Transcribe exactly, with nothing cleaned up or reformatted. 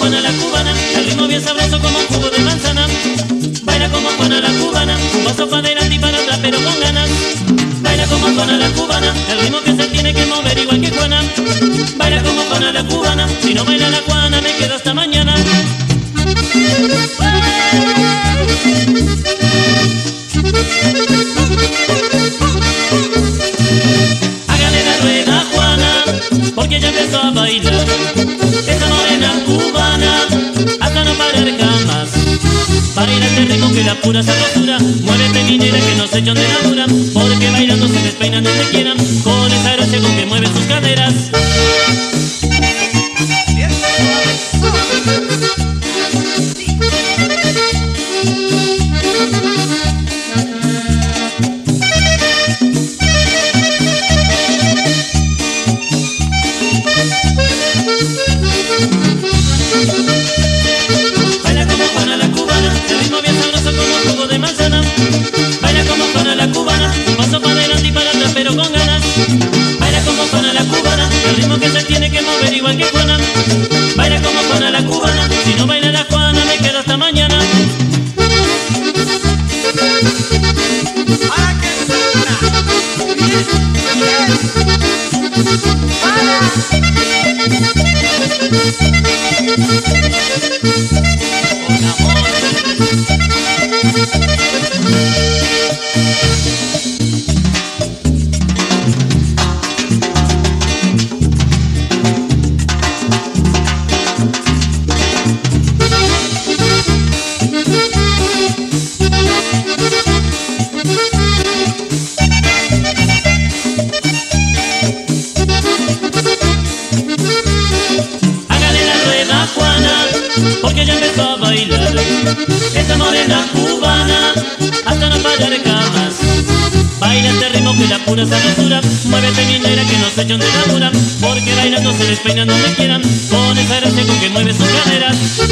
Juana la cubana, el ritmo bien sabroso como un jugo de manzana. Baila como Juana la cubana, un paso para adelante y para atrás pero con ganas. Baila como Juana la cubana, el ritmo que se tiene que mover igual que Juana. Baila como Juana la cubana, si no baila la Juana me quedo hasta mañana. Hágale la rueda Juana, porque ya empezó a bailar. Esa morena cubana, hasta no parar jamás. Baila este ritmo que la pura sabrosura. Muévete minera que no se echan de la dura, porque bailando se despeinan donde quieran, con esa gracia con que mueven sus caderas. Baila como Juana la cubana, el ritmo bien sabroso como un jugo de manzana. Baila como Juana la cubana, un paso para adelante y para atrás pero con ganas. Baila como Juana la cubana, el ritmo que se tiene que mover igual que Juana. Baila como Juana la cubana, si no baila la Juana me quedo hasta mañana. ¡Ahora que suena! ¡Bien! ¡Bien! ¡Para! Con amor. Hágale la rueda Juana, porque ya empezó a bailar. Esta morena cubana, hasta no parar jamás. Baila este ritmo que la pura sabrosura. Muévete minera que no se echan de la dura, porque bailando se despeinan donde quieran, con esa gracia con que mueve sus caderas.